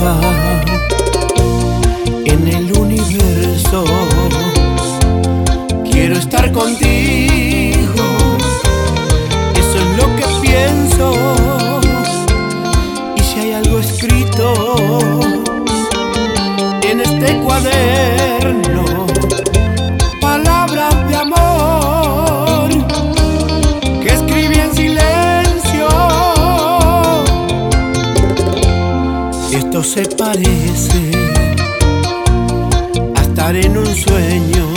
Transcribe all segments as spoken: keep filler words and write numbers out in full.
soledad en el universo. Quiero estar contigo, eso es lo que pienso. Y si hay algo escrito en este cuaderno, palabras de amor que escribí en silencio, esto se parece a estar en un sueño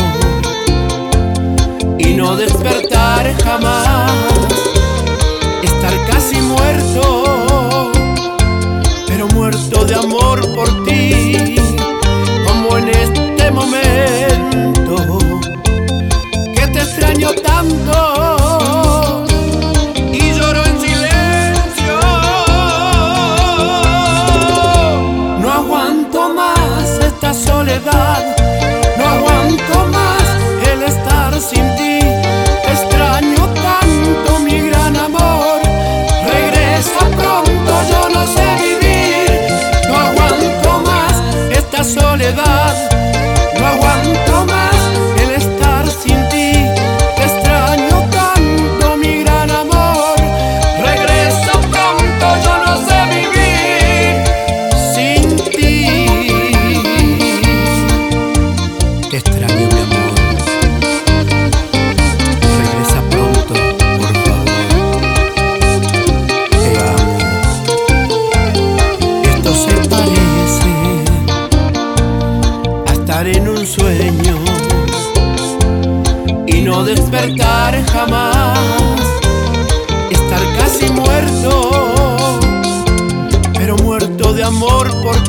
y no despertar jamás, estar casi muerto, pero muerto de amor por ti, como en este momento que te extraño tanto y lloro en silencio. No aguanto más esta soledad, no aguanto más el estar sin ti. Te extraño tanto, mi gran amor, regresa pronto, yo no sé vivir. No aguanto más esta soledad, no aguanto más el estar sin ti. Te extraño tanto, mi gran amor, regresa pronto, yo no sé vivir sin ti. Te extraño, mi amor, regresa pronto, por favor, te amo. Esto se parece a estar en un sueño y no despertar jamás, estar casi muerto, pero muerto de amor por